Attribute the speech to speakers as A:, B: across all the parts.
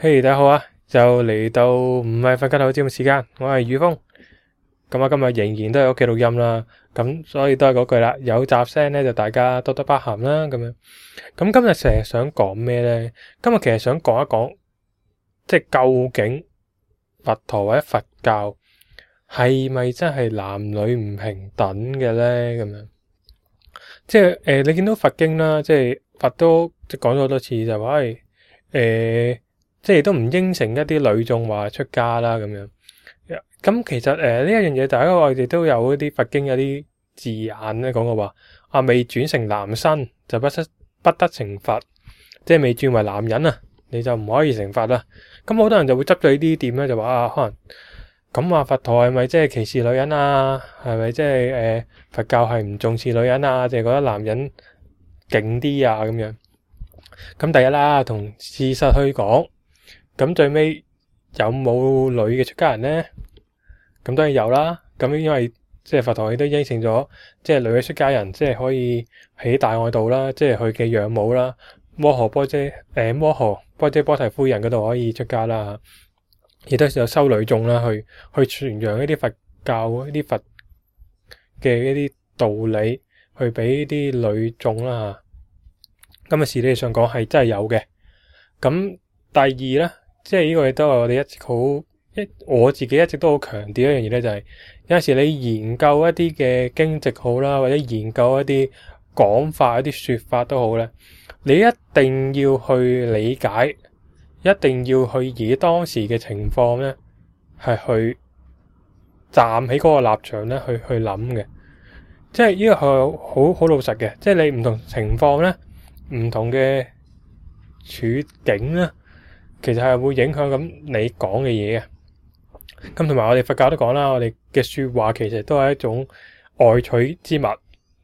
A: 嘿，大家好啊！就嚟到唔係瞓覺好節目時間，我係宇峰。咁啊，今日仍然都喺屋企錄音啦，咁所以都係嗰句啦，有雜聲咧就大家多多包涵啦。咁樣，咁今日成日想講咩咧？今日其實想講一講，即係究竟佛陀或者佛教係咪真係男女唔平等嘅咧？咁樣，即係你見到佛經啦，即係佛都即係講咗好多次，就話即係都唔應承一啲女眾話出家啦咁樣。咁其實呢一樣嘢，大家我哋都有一啲佛經有啲字眼咧講過話，未轉成男身就不得成佛，即係未轉為男人啊，你就唔可以成佛啦。咁好多人就會執咗呢啲點咧，就話可能咁話佛陀係咪即係歧視女人啊？係咪即係佛教係唔重視女人啊？淨係覺得男人勁啲啊咁樣？咁第一啦，同事實去講。咁最尾有冇女嘅出家人呢？咁當然有啦。咁因為即係佛陀亦都應承咗，即係女嘅出家人即係可以喺大愛道啦，即係佢嘅養母啦，摩訶波闍波提夫人嗰度可以出家啦。亦都有修女眾啦，去傳揚一啲佛教一啲佛嘅一啲道理，去俾啲女眾啦。咁事理上講係真係有嘅。咁第二咧。即係呢個亦都係我哋我自己一直都好強調一樣嘢咧，就係有陣時你研究一啲嘅經籍好啦，或者研究一啲講法、一啲說法都好咧，你一定要去理解，一定要去以當時嘅情況咧，係去站喺嗰個立場咧去諗嘅。即係呢個係好老實嘅，即係你唔同情況咧，唔同嘅處境咧。其實係會影響咁你講嘅嘢嘅，咁同埋我哋佛教都講啦，我哋嘅說話其實都係一種愛取之物。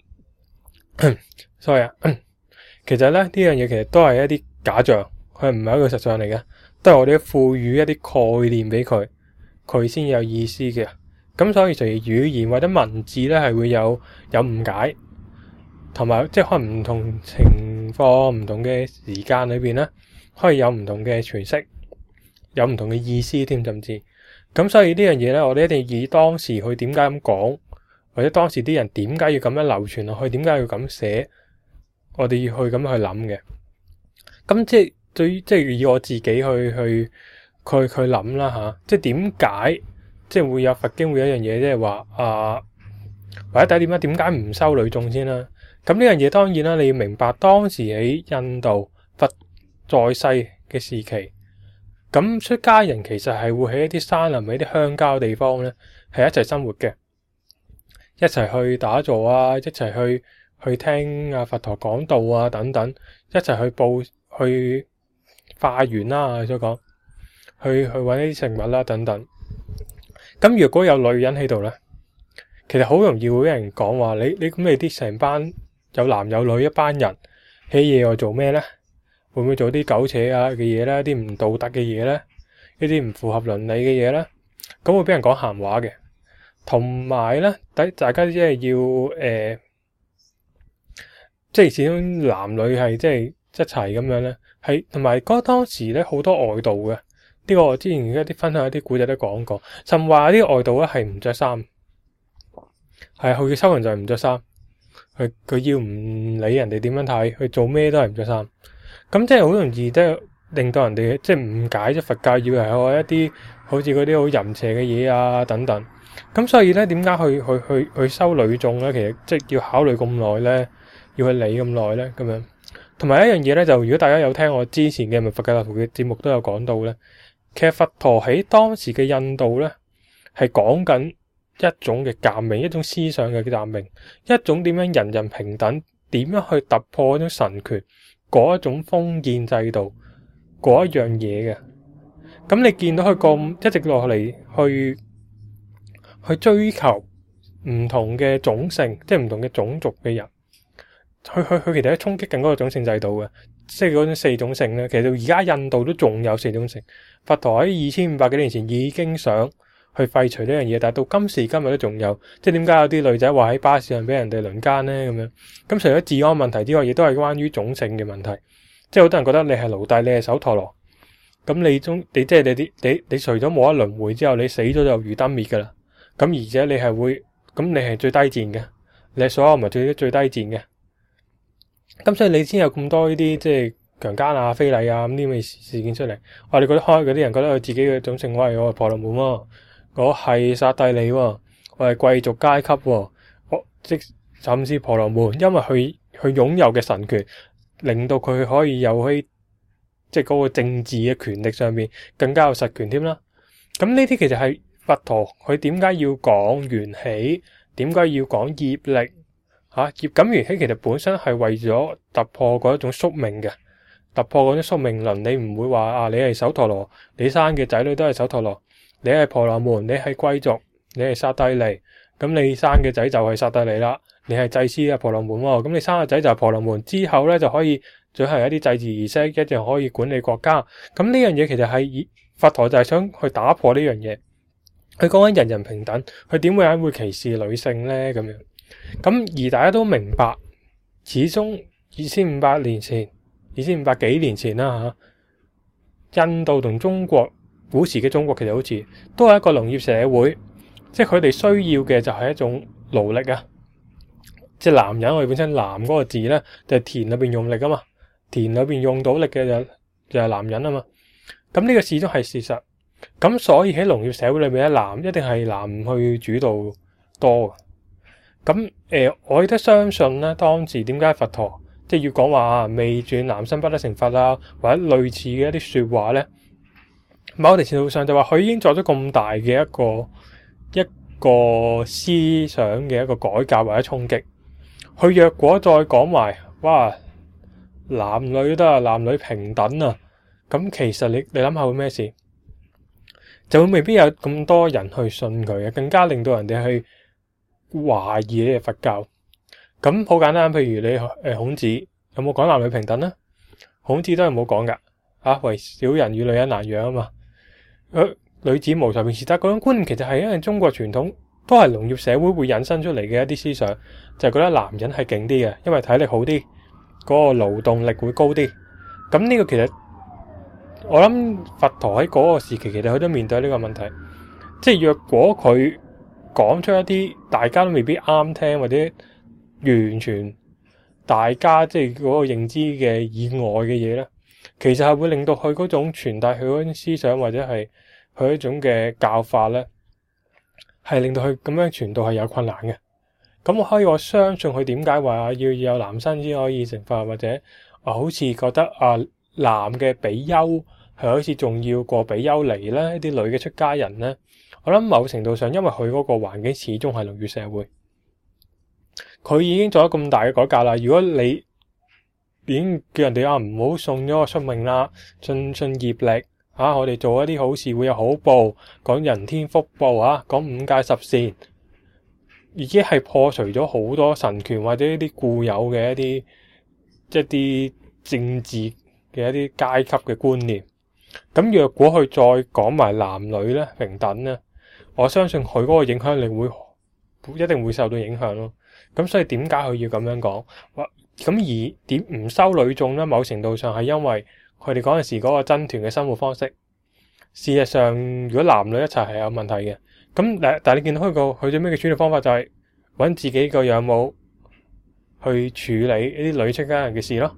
A: 所以其實咧呢樣嘢其實都係一啲假象，佢唔係一個實相嚟嘅，都係我哋賦予一啲概念俾佢，佢先有意思嘅。咁所以隨語言或者文字咧係會有誤解，同埋即係可能唔同情況、唔同嘅時間裏邊咧。可以有唔同嘅詮釋，有唔同嘅意思添，甚至咁，所以呢樣嘢咧，我哋一定要以當時佢點解咁講，或者當時啲人點解要咁樣流傳落去，點解要咁寫，我哋要去咁去諗嘅。咁即係對於即係以我自己去諗啦吓，即係點解即係會有佛經會有一樣嘢，即係話或者第一點解唔收女眾先啦？咁呢樣嘢當然啦，你要明白當時喺印度佛在世嘅時期，咁出家人其實係會喺一啲山林、喺啲鄉郊地方咧，係一齊生活嘅，一齊去打坐啊，一齊去聽佛陀講道啊等等，一齊去化緣啦，所講去搵一啲食物啦等等。咁如果有女人喺度咧，其實好容易會有人講話你咁你啲成班有男有女一班人喺野外做咩咧？會唔會做啲苟且嘅嘢咧？啲唔道德嘅嘢咧？一啲唔符合倫理嘅嘢咧？咁會俾人講閒話嘅。同埋咧，大家即係要即係始終男女係即係一齊咁樣咧。係同埋當時咧好多外道嘅。呢個我之前一啲分享一啲古仔都講過，甚至話啲外道咧係唔着衫，係佢嘅修行就係唔着衫，佢要唔理人哋點樣睇，佢做咩都係唔着衫。咁即係好容易都令到人哋即係誤解咗佛教，以為係我一啲好似嗰啲好淫邪嘅嘢啊等等。咁所以咧，點解去收女眾咧？其實即係要考慮咁耐咧，要去理咁耐咧咁樣。同埋一樣嘢咧，就如果大家有聽我之前嘅佛教徒嘅節目都有講到咧，其實佛陀喺當時嘅印度咧係講緊一種嘅革命，一種思想嘅革命，一種點樣人人平等，點樣去突破嗰種神權。嗰一種封建制度，嗰一樣嘢嘅，咁你見到佢咁一直落嚟去追求唔同嘅種姓，即係唔同嘅種族嘅人，佢其實喺衝擊緊嗰個種姓制度嘅，即係嗰種四種姓咧。其實到而家印度都仲有四種姓，佛陀喺2500幾年前已經想去廢除呢樣嘢，但係到今時今日都仲有。即係點解有啲女仔話喺巴士上俾人哋輪姦咧咁樣？咁除咗治安問題之外，亦都係關於種姓嘅問題。即係好多人覺得你係奴隸，你係首陀羅， 咁你即係你除咗冇一輪迴之後，你死咗就如燈滅噶啦。咁而且你係最低賤嘅，你係所有物最低賤嘅。咁所以你先有咁多呢啲即係強姦啊、非禮啊咁啲咁嘅事件出嚟。我哋覺得開嗰啲人覺得佢自己嘅種姓，我係婆羅門喎，我係剎帝利喎，我係貴族階級喎，甚至婆羅門，因為佢擁有嘅神權，令到佢可以有喺即係嗰個政治嘅權力上面更加有實權添啦。咁呢啲其實係佛陀佢點解要講緣起，點解要講業力咁緣起其實本身係為咗突破嗰一種宿命嘅，突破嗰種宿命論。你唔會話你係首陀羅，你生嘅仔女都係首陀羅，你係婆羅門，你係貴族，你係剎帝利，咁你生嘅仔就係剎帝利啦。你係祭司啊，婆羅門喎，咁你生個仔就係婆羅門，之後咧就可以進行一啲祭祀儀式，一樣可以管理國家。咁呢樣嘢其實係佛陀就係想去打破呢樣嘢。佢講緊人人平等，佢點會歧視女性咧？咁樣咁而大家都明白，始終2500年前、2500幾年前啦印度同中國古時嘅中國其實好似都係一個農業社會，即係佢哋需要嘅就係一種勞力啊。即係男人，我哋本身男嗰個字咧，就係田裏邊用力啊嘛，田裏邊用到力嘅就係男人啊嘛。咁呢個始終係事實。咁所以喺農業社會裏面咧，男一定係男去主導多。咁我亦都相信咧，當時點解佛陀即係要講話未轉男生不得成佛啊，或者類似嘅一啲說話咧？某程度上就話佢已經做咗咁大嘅一個思想嘅一個改革或者衝擊。佢若果再講埋，哇，男女都係男女平等啊！咁其實你諗下會咩事？就會未必有咁多人去信佢嘅，更加令到人哋去懷疑呢個佛教。咁好簡單，譬如你孔子有冇講男女平等呢？孔子都係冇講噶，為小人與女人難養啊嘛。女子無才便是德，嗰種觀念其實係因為中國傳統都係農業社會會引申出嚟嘅一啲思想，就係覺得男人係勁啲嘅，因為體力好啲，嗰個勞動力會高啲。咁呢個其實我諗佛陀喺嗰個時期，其實佢都面對呢個問題，即係若果佢講出一啲大家都未必啱聽，或者完全大家即係嗰個認知嘅以外嘅嘢咧，其實係會令到佢嗰種傳遞佢嗰種思想或者係佢一種嘅教法咧，係令到佢咁樣傳導係有困難嘅。咁我相信佢點解話要有男生先可以成佛，或者好似覺得男嘅比丘係好似仲要過比丘尼咧，啲女嘅出家人咧，我諗某程度上因為佢嗰個環境始終係農業社會，佢已經做咗咁大嘅改革啦。如果你已經叫人哋唔好送咗個宿命啦，信業力我哋做一啲好事會有好報，講人天福報講五戒十善，已經係破除咗好多神權或者一啲固有嘅一啲政治嘅一啲階級嘅觀念。咁若果佢再講埋男女咧平等咧，我相信佢嗰個影響力一定會受到影響咯。咁所以點解佢要咁樣講？咁而點唔收女眾咧？某程度上係因為佢哋嗰陣時嗰個僧團嘅生活方式。事實上，如果男女一齊係有問題嘅。咁但係你見到佢最尾嘅處理方法就係揾自己個養母去處理呢啲女出家人嘅事咯。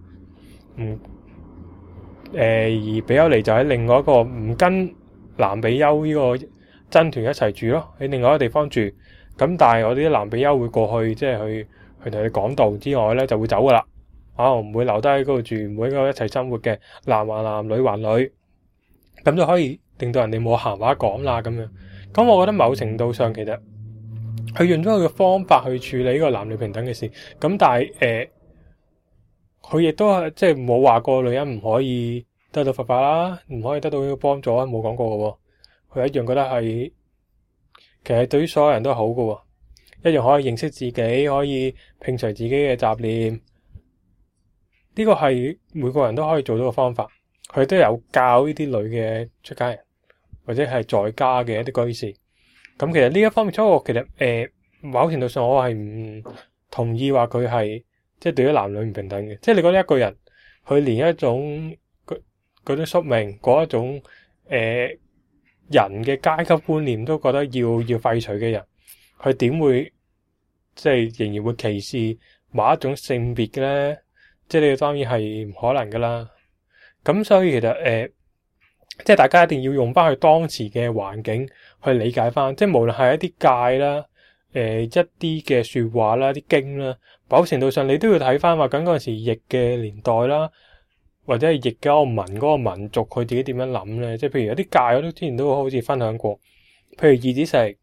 A: 而比丘尼就喺另外一個唔跟男比丘呢個僧團一齊住咯，喺另外一個地方住。咁但係我啲男比丘會過去，即係去同佢講道之外咧，就會走噶啦。唔會留低喺嗰度住，唔會喺嗰度一齊生活嘅，男還男，女還女，咁就可以令到人哋冇閒話講啦咁樣。咁我覺得某程度上其實佢用咗佢嘅方法去處理呢個男女平等嘅事。咁但係佢亦都即係冇話過女人唔可以得到佛法啦，唔可以得到呢個幫助啊，冇講過嘅。佢一樣覺得係其實對於所有人都好嘅，一樣可以認識自己，可以摒除自己嘅雜念。呢個係每個人都可以做到嘅方法。佢都有教呢啲女嘅出家人或者係在家嘅一啲居士。咁其實呢一方面，所以我其實某程度上我係唔同意話佢係即係對於男女唔平等嘅。即係你覺得一個人佢連一種嗰種宿命嗰一種人嘅階級觀念都覺得要廢除嘅人，佢點會即係仍然會歧視某一種性別嘅咧？即係你當然係唔可能噶啦。咁所以其實即係大家一定要用翻佢當時嘅環境去理解翻，即係無論係一啲戒啦，一啲嘅說話啦，啲經啦，某程度上你都要睇翻話緊嗰陣時易嘅年代啦，或者係易嗰個民族佢自己點樣諗咧？即係譬如有啲戒我都之前都好似分享過，譬如二子食，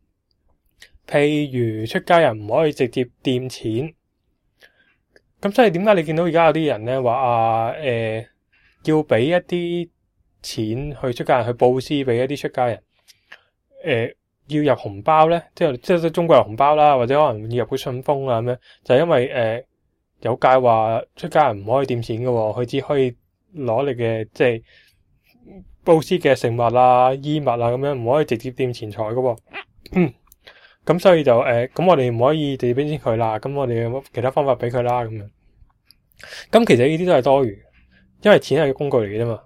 A: 譬如出家人唔可以直接掂錢。咁所以點解你見到而家有啲人咧話要俾一啲錢去出家人去布施俾一啲出家人，要入紅包咧，即係中國有紅包啦，或者可能要入個信封啊咁樣，就係因為有戒話出家人唔可以掂錢嘅，佢只可以攞你嘅即係布施嘅食物啊、衣物啊咁樣，唔可以直接掂錢財嘅。咁所以就咁我哋唔可以直接俾錢佢啦，咁我哋有其他方法俾佢啦咁樣。咁其實呢啲都係多餘，因為錢係個工具嚟嘅啫嘛。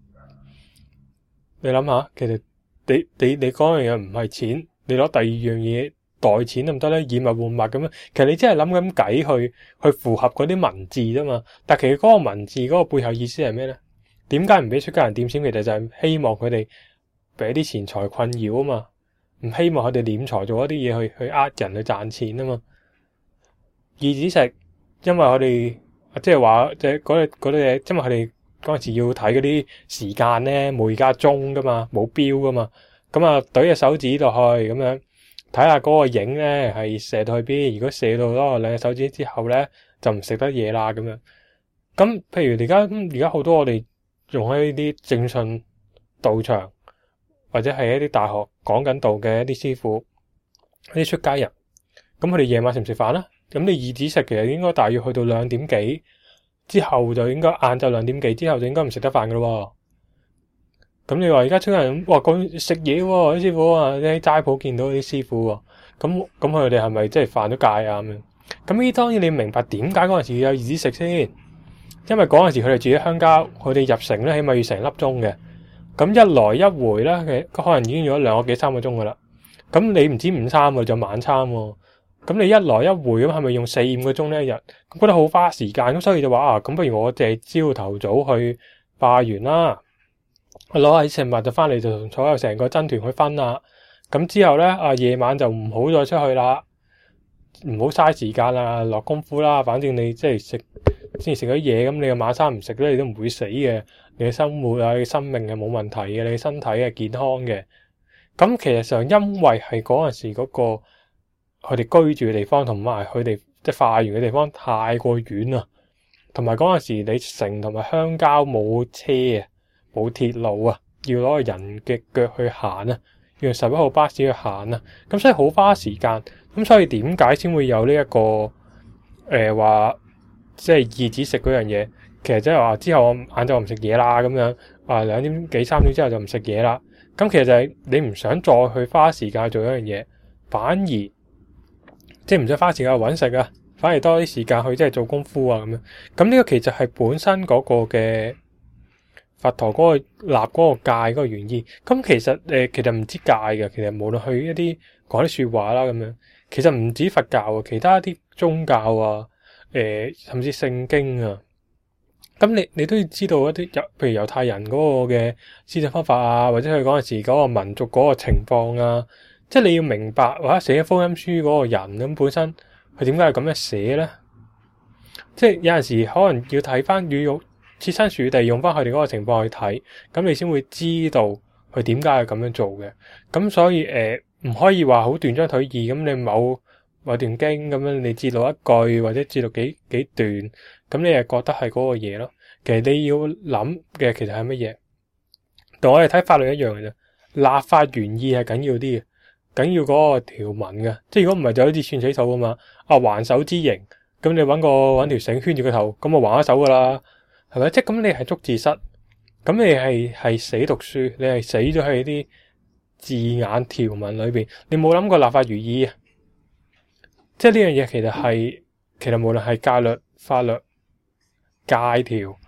A: 你諗下，其實你講樣嘢唔係錢，你攞第二樣嘢代錢得唔得咧？以物換物咁樣，其實你真係諗緊計去符合嗰啲文字啫嘛。但其實嗰個文字嗰個背後意思係咩咧？點解唔俾出家人掂錢？其實就係希望佢哋俾啲錢財困擾啊嘛，唔希望佢哋斂財做一啲嘢去呃人去賺錢啊嘛。二子食，因為我哋即係話即係嗰啲嘢，因為佢哋嗰陣時要睇嗰啲時間咧，冇而家鐘噶嘛，冇錶噶嘛，咁啊懟隻手指落去咁樣睇下嗰個影咧係射到去邊，如果射到嗰兩隻手指之後咧就唔食得嘢啦咁樣。咁譬如而家好多我哋用喺呢啲正信道場或者係一啲大學講緊道嘅一啲師傅，一啲出家人，咁佢哋夜晚食唔食飯啦？咁你二子食其實應該大約去到2點幾之後就應該晏晝2點幾之後就應該唔食得飯噶咯。咁你話而家出家人話講食嘢喎，啲師傅啊，你喺齋鋪見到啲師傅喎，咁佢哋係咪即係犯咗戒啊咁樣？咁呢當然你明白點解嗰陣時要有二子食先，因為嗰陣時佢哋住喺鄉郊，佢哋入城咧起碼要成粒鐘嘅，咁一來一回咧，佢可能已經用咗2個幾3個鐘噶啦。咁你唔止午餐喎，就晚餐喎。咁你一來一回咁係咪用4-5個鐘呢一日？咁覺得好花時間，咁所以就話咁不如我哋朝頭早去拜完啦，攞喺食物就翻嚟就同所有成個僧團去分啦。咁之後咧夜晚就唔好再出去啦，唔好嘥時間啦，落功夫啦。反正你即係食咗嘢，咁你嘅晚餐唔食咧，你都唔會死嘅。你嘅生活啊，你嘅生命係冇問題嘅，你嘅身體係健康嘅。咁其實上因為係嗰陣時嗰個佢哋居住嘅地方同埋佢哋即係化緣嘅地方太過遠啦，同埋嗰陣時你城同埋鄉郊冇車啊，冇鐵路啊，要攞個人嘅腳去行啊，要用11號巴士去行啊，咁所以好花時間。咁所以點解先會有呢一個話即係二子食嗰樣嘢？其實即係話之後我晏晝唔食嘢啦，咁樣2點幾3點之後就唔食嘢啦。咁其實就係你唔想再去花時間做一樣嘢，反而即係唔使花時間去搵食啊，反而多啲時間去即係做功夫啊咁樣。咁呢個其實係本身嗰個嘅佛陀嗰個立嗰個戒嗰個原意。咁其實其實唔止戒嘅，其實無論去一啲講啲說話啦咁樣，其實唔止佛教啊，其他一啲宗教啊，甚至聖經啊。咁你都要知道一啲譬如猶太人嗰個嘅思想方法啊，或者佢嗰陣時嗰個民族嗰個情況啊，即係你要明白或者寫福音書嗰個人咁本身佢點解係咁樣寫咧？即係有陣時可能要睇翻，要用設身處地用翻佢哋嗰個情況去睇，咁你先會知道佢點解係咁樣做嘅。咁所以唔可以話好斷章取義咁，你某段經咁樣你節錄一句或者節錄幾段，咁你係覺得係嗰個嘢咯。其實你要諗嘅其實係乜嘢？同我哋睇法律一樣嘅啫，立法原意係緊要啲嘅，緊要嗰個條文嘅。即係如果唔係就好似串死手㗎嘛，還手之刑，咁你搵條繩圈住個頭，咁我還咗手噶啦，係咪？即係咁你係捉字蝨，咁你係死讀書，你係死咗喺啲字眼條文裏邊，你冇諗過立法如意啊！即係呢樣嘢其實無論係戒律、法律、戒條、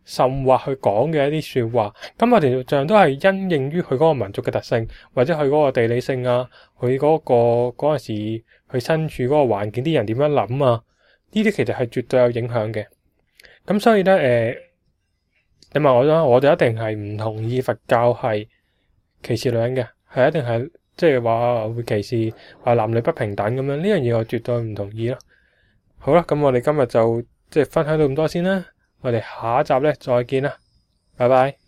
A: 甚或去講嘅一啲說話，咁我哋上都係因應於佢嗰個民族嘅特性，或者佢嗰個地理性啊，佢嗰嗰陣時佢身處嗰個環境，啲人點樣諗啊？呢啲其實係絕對有影響嘅。咁所以咧，你問我啦，我就一定係唔同意佛教係歧視女人嘅，係一定係即係話會歧視話男女不平等咁樣，呢樣嘢我絕對唔同意咯。好啦，咁我哋今日就即係分享到咁多先啦。我哋下一集咧再見啦，拜拜。